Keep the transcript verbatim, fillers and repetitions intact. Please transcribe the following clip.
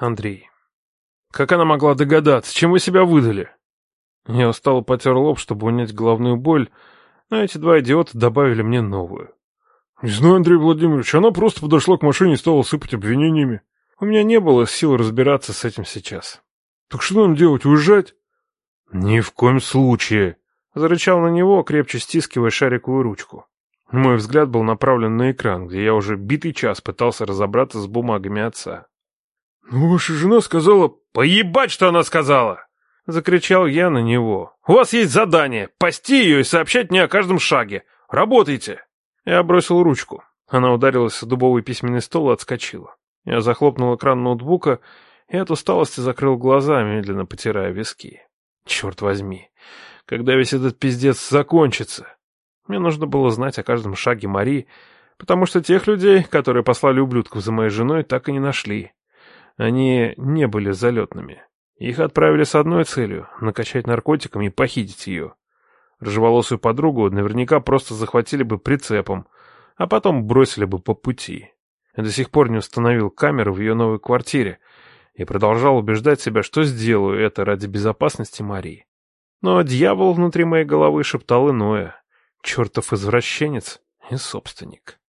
Андрей. Как она могла догадаться? Чем вы себя выдали? Я устало потер лоб, чтобы унять головную боль, но эти два идиота добавили мне новую. Не знаю, Андрей Владимирович, она просто подошла к машине и стала сыпать обвинениями. У меня не было сил разбираться с этим сейчас. Так что нам делать, уезжать? Ни в коем случае. Зарычал на него, крепче стискивая шариковую ручку. Мой взгляд был направлен на экран, где я уже битый час пытался разобраться с бумагами отца. «Ну, ваша жена сказала...» «Поебать, что она сказала!» Закричал я на него. «У вас есть задание — пасти ее и сообщать мне о каждом шаге. Работайте!» Я бросил ручку. Она ударилась о дубовый письменный стол и отскочила. Я захлопнул экран ноутбука и от усталости закрыл глаза, медленно потирая виски. Черт возьми, когда весь этот пиздец закончится? Мне нужно было знать о каждом шаге Мари, потому что тех людей, которые послали ублюдков за моей женой, так и не нашли. Они не были залетными. Их отправили с одной целью — накачать наркотиками и похитить ее. Рыжеволосую подругу наверняка просто захватили бы прицепом, а потом бросили бы по пути. Я до сих пор не установил камеры в ее новой квартире и продолжал убеждать себя, что сделаю это ради безопасности Марии. Но дьявол внутри моей головы шептал иное. Чертов извращенец и собственник.